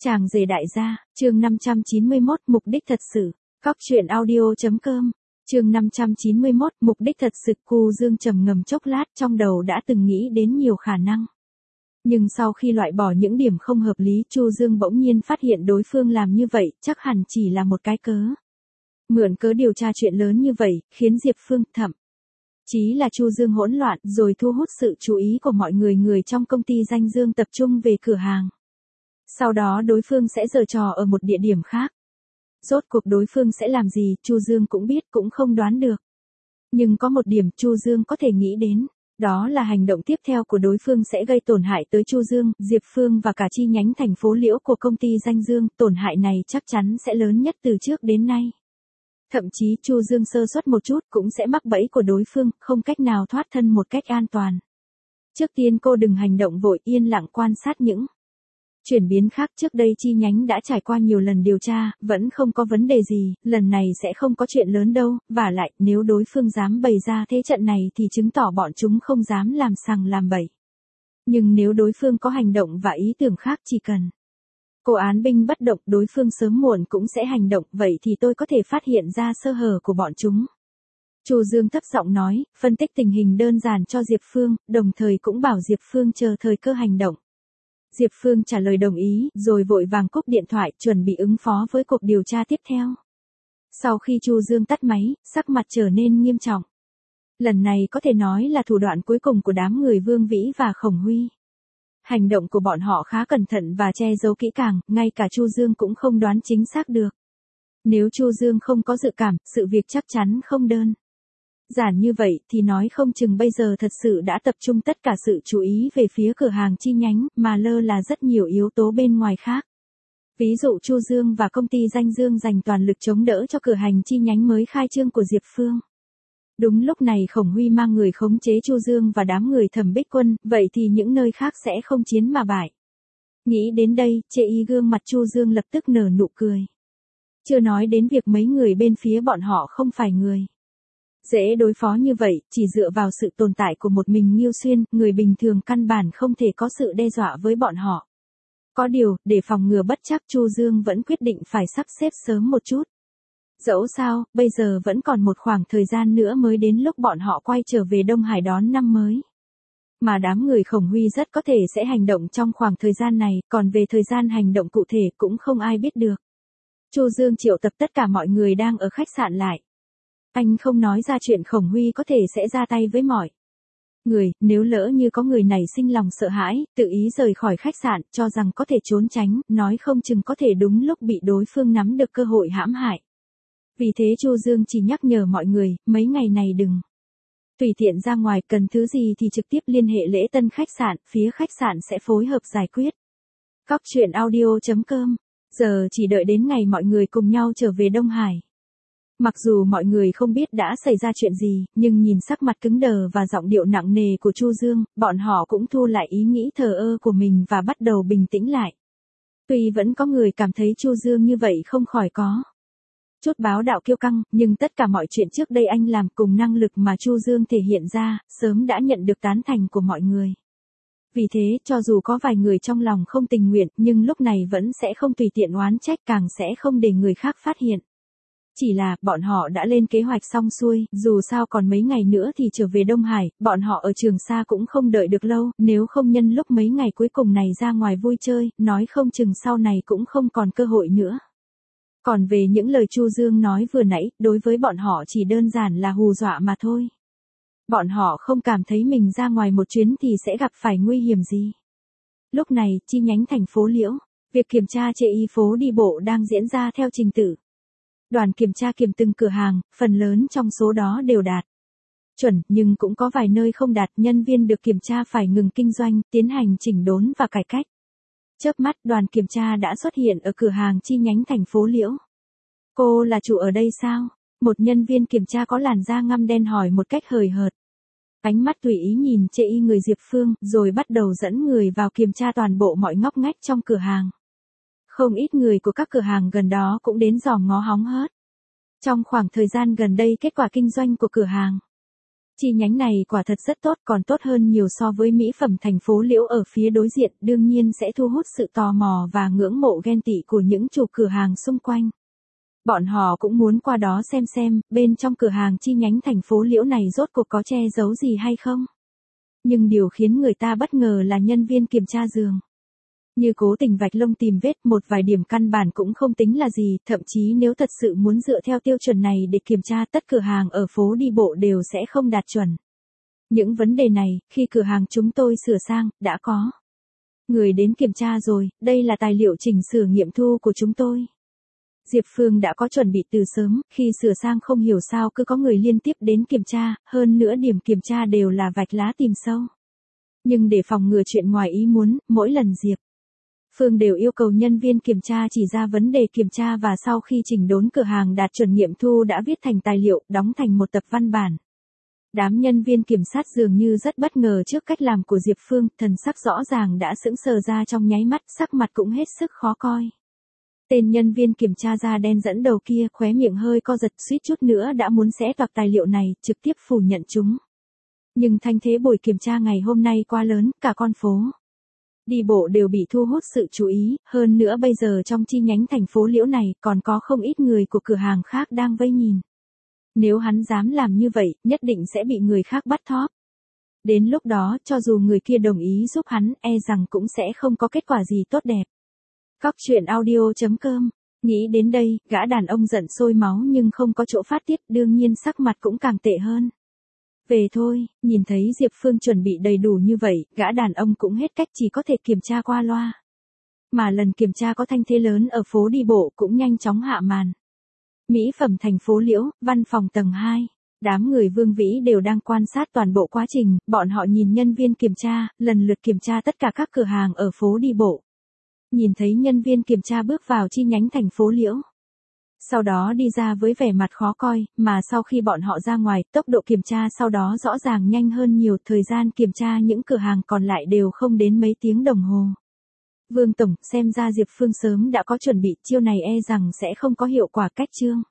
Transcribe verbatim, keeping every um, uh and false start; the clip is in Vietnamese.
Chàng rể đại gia, chương năm trăm chín mươi mốt, mục đích thật sự. Cóc truyện audio chấm com. Chương năm trăm chín mươi mốt, mục đích thật sự. Cu Dương trầm ngâm chốc lát, trong đầu đã từng nghĩ đến nhiều khả năng. Nhưng sau khi loại bỏ những điểm không hợp lý, Chu Dương bỗng nhiên phát hiện đối phương làm như vậy, chắc hẳn chỉ là một cái cớ. Mượn cớ điều tra chuyện lớn như vậy, khiến Diệp Phương, thậm chí là Chu Dương hỗn loạn, rồi thu hút sự chú ý của mọi người người trong công ty danh Dương tập trung về cửa hàng. Sau đó đối phương sẽ giở trò ở một địa điểm khác. Rốt cuộc đối phương sẽ làm gì, Chu Dương cũng biết, cũng không đoán được. Nhưng có một điểm Chu Dương có thể nghĩ đến, đó là hành động tiếp theo của đối phương sẽ gây tổn hại tới Chu Dương, Diệp Phương và cả chi nhánh thành phố Liễu của công ty danh Dương, tổn hại này chắc chắn sẽ lớn nhất từ trước đến nay. Thậm chí Chu Dương sơ suất một chút cũng sẽ mắc bẫy của đối phương, không cách nào thoát thân một cách an toàn. Trước tiên cô đừng hành động vội, yên lặng quan sát những chuyển biến khác. Trước đây chi nhánh đã trải qua nhiều lần điều tra, vẫn không có vấn đề gì, lần này sẽ không có chuyện lớn đâu, vả lại, nếu đối phương dám bày ra thế trận này thì chứng tỏ bọn chúng không dám làm sằng làm bậy. Nhưng nếu đối phương có hành động và ý tưởng khác, chỉ cần cô án binh bất động, đối phương sớm muộn cũng sẽ hành động, vậy thì tôi có thể phát hiện ra sơ hở của bọn chúng. Chu Dương thấp giọng nói, phân tích tình hình đơn giản cho Diệp Phương, đồng thời cũng bảo Diệp Phương chờ thời cơ hành động. Diệp Phương trả lời đồng ý, rồi vội vàng cúp điện thoại, chuẩn bị ứng phó với cuộc điều tra tiếp theo. Sau khi Chu Dương tắt máy, sắc mặt trở nên nghiêm trọng. Lần này có thể nói là thủ đoạn cuối cùng của đám người Vương Vĩ và Khổng Huy. Hành động của bọn họ khá cẩn thận và che giấu kỹ càng, ngay cả Chu Dương cũng không đoán chính xác được. Nếu Chu Dương không có dự cảm, sự việc chắc chắn không đơn giản như vậy thì nói không chừng bây giờ thật sự đã tập trung tất cả sự chú ý về phía cửa hàng chi nhánh, mà lơ là rất nhiều yếu tố bên ngoài khác. Ví dụ Chu Dương và công ty danh Dương dành toàn lực chống đỡ cho cửa hàng chi nhánh mới khai trương của Diệp Phương. Đúng lúc này Khổng Huy mang người khống chế Chu Dương và đám người Thẩm Bích Quân, vậy thì những nơi khác sẽ không chiến mà bại. Nghĩ đến đây, chê y gương mặt Chu Dương lập tức nở nụ cười. Chưa nói đến việc mấy người bên phía bọn họ không phải người dễ đối phó như vậy, chỉ dựa vào sự tồn tại của một mình Nghiêu Xuyên, người bình thường căn bản không thể có sự đe dọa với bọn họ. Có điều, để phòng ngừa bất trắc, Chu Dương vẫn quyết định phải sắp xếp sớm một chút. Dẫu sao, bây giờ vẫn còn một khoảng thời gian nữa mới đến lúc bọn họ quay trở về Đông Hải đón năm mới. Mà đám người Khổng Huy rất có thể sẽ hành động trong khoảng thời gian này, còn về thời gian hành động cụ thể cũng không ai biết được. Chu Dương triệu tập tất cả mọi người đang ở khách sạn lại. Anh không nói ra chuyện Khổng Huy có thể sẽ ra tay với mọi người, nếu lỡ như có người này sinh lòng sợ hãi, tự ý rời khỏi khách sạn, cho rằng có thể trốn tránh, nói không chừng có thể đúng lúc bị đối phương nắm được cơ hội hãm hại. Vì thế Chu Dương chỉ nhắc nhở mọi người, mấy ngày này đừng tùy tiện ra ngoài, cần thứ gì thì trực tiếp liên hệ Lễ Tân khách sạn, phía khách sạn sẽ phối hợp giải quyết. Cóc truyện audio chấm com. Giờ chỉ đợi đến ngày mọi người cùng nhau trở về Đông Hải. Mặc dù mọi người không biết đã xảy ra chuyện gì, nhưng nhìn sắc mặt cứng đờ và giọng điệu nặng nề của Chu Dương, bọn họ cũng thu lại ý nghĩ thờ ơ của mình và bắt đầu bình tĩnh lại. Tuy vẫn có người cảm thấy Chu Dương như vậy không khỏi có chút báo đạo kiêu căng, nhưng tất cả mọi chuyện trước đây anh làm cùng năng lực mà Chu Dương thể hiện ra, sớm đã nhận được tán thành của mọi người. Vì thế, cho dù có vài người trong lòng không tình nguyện, nhưng lúc này vẫn sẽ không tùy tiện oán trách, càng sẽ không để người khác phát hiện. Chỉ là, bọn họ đã lên kế hoạch xong xuôi, dù sao còn mấy ngày nữa thì trở về Đông Hải, bọn họ ở Trường Sa cũng không đợi được lâu, nếu không nhân lúc mấy ngày cuối cùng này ra ngoài vui chơi, nói không chừng sau này cũng không còn cơ hội nữa. Còn về những lời Chu Dương nói vừa nãy, đối với bọn họ chỉ đơn giản là hù dọa mà thôi. Bọn họ không cảm thấy mình ra ngoài một chuyến thì sẽ gặp phải nguy hiểm gì. Lúc này, chi nhánh thành phố Liễu, việc kiểm tra chê y phố đi bộ đang diễn ra theo trình tự. Đoàn kiểm tra kiểm từng cửa hàng, phần lớn trong số đó đều đạt chuẩn, nhưng cũng có vài nơi không đạt, nhân viên được kiểm tra phải ngừng kinh doanh, tiến hành chỉnh đốn và cải cách. Chớp mắt, đoàn kiểm tra đã xuất hiện ở cửa hàng chi nhánh thành phố Liễu. Cô là chủ ở đây sao? Một nhân viên kiểm tra có làn da ngăm đen hỏi một cách hời hợt. Ánh mắt tùy ý nhìn chê y người Diệp Phương, rồi bắt đầu dẫn người vào kiểm tra toàn bộ mọi ngóc ngách trong cửa hàng. Không ít người của các cửa hàng gần đó cũng đến dòm ngó hóng hớt. Trong khoảng thời gian gần đây, kết quả kinh doanh của cửa hàng Chi nhánh này quả thật rất tốt, còn tốt hơn nhiều so với mỹ phẩm thành phố Liễu ở phía đối diện, đương nhiên sẽ thu hút sự tò mò và ngưỡng mộ ghen tị của những chủ cửa hàng xung quanh. Bọn họ cũng muốn qua đó xem xem, bên trong cửa hàng chi nhánh thành phố Liễu này rốt cuộc có che giấu gì hay không. Nhưng điều khiến người ta bất ngờ là nhân viên kiểm tra giường. Như cố tình vạch lông tìm vết, một vài điểm căn bản cũng không tính là gì, thậm chí nếu thật sự muốn dựa theo tiêu chuẩn này để kiểm tra, tất cửa hàng ở phố đi bộ đều sẽ không đạt chuẩn. Những vấn đề này, khi cửa hàng chúng tôi sửa sang, đã có người đến kiểm tra rồi, đây là tài liệu chỉnh sửa nghiệm thu của chúng tôi. Diệp Phương đã có chuẩn bị từ sớm, khi sửa sang không hiểu sao cứ có người liên tiếp đến kiểm tra, hơn nữa điểm kiểm tra đều là vạch lá tìm sâu. Nhưng để phòng ngừa chuyện ngoài ý muốn, mỗi lần Diệp Phương đều yêu cầu nhân viên kiểm tra chỉ ra vấn đề kiểm tra và sau khi chỉnh đốn cửa hàng đạt chuẩn nghiệm thu đã viết thành tài liệu, đóng thành một tập văn bản. Đám nhân viên kiểm sát dường như rất bất ngờ trước cách làm của Diệp Phương, thần sắc rõ ràng đã sững sờ ra trong nháy mắt, sắc mặt cũng hết sức khó coi. Tên nhân viên kiểm tra da đen dẫn đầu kia khóe miệng hơi co giật, suýt chút nữa đã muốn xé toạc tài liệu này, trực tiếp phủ nhận chúng. Nhưng thanh thế buổi kiểm tra ngày hôm nay quá lớn, cả con phố đi bộ đều bị thu hút sự chú ý, hơn nữa bây giờ trong chi nhánh thành phố Liễu này còn có không ít người của cửa hàng khác đang vây nhìn. Nếu hắn dám làm như vậy, nhất định sẽ bị người khác bắt thóp. Đến lúc đó, cho dù người kia đồng ý giúp hắn, e rằng cũng sẽ không có kết quả gì tốt đẹp. Cóc truyện audio chấm com. Nghĩ đến đây, gã đàn ông giận sôi máu nhưng không có chỗ phát tiết, đương nhiên sắc mặt cũng càng tệ hơn. Về thôi, nhìn thấy Diệp Phương chuẩn bị đầy đủ như vậy, gã đàn ông cũng hết cách, chỉ có thể kiểm tra qua loa. Mà lần kiểm tra có thanh thế lớn ở phố đi bộ cũng nhanh chóng hạ màn. Mỹ phẩm thành phố Liễu, văn phòng tầng hai. Đám người Vương Vĩ đều đang quan sát toàn bộ quá trình, bọn họ nhìn nhân viên kiểm tra, lần lượt kiểm tra tất cả các cửa hàng ở phố đi bộ. Nhìn thấy nhân viên kiểm tra bước vào chi nhánh thành phố Liễu. Sau đó đi ra với vẻ mặt khó coi, mà sau khi bọn họ ra ngoài, tốc độ kiểm tra sau đó rõ ràng nhanh hơn nhiều, thời gian kiểm tra những cửa hàng còn lại đều không đến mấy tiếng đồng hồ. Vương Tổng, xem ra Diệp Phương sớm đã có chuẩn bị, chiêu này e rằng sẽ không có hiệu quả cách chương.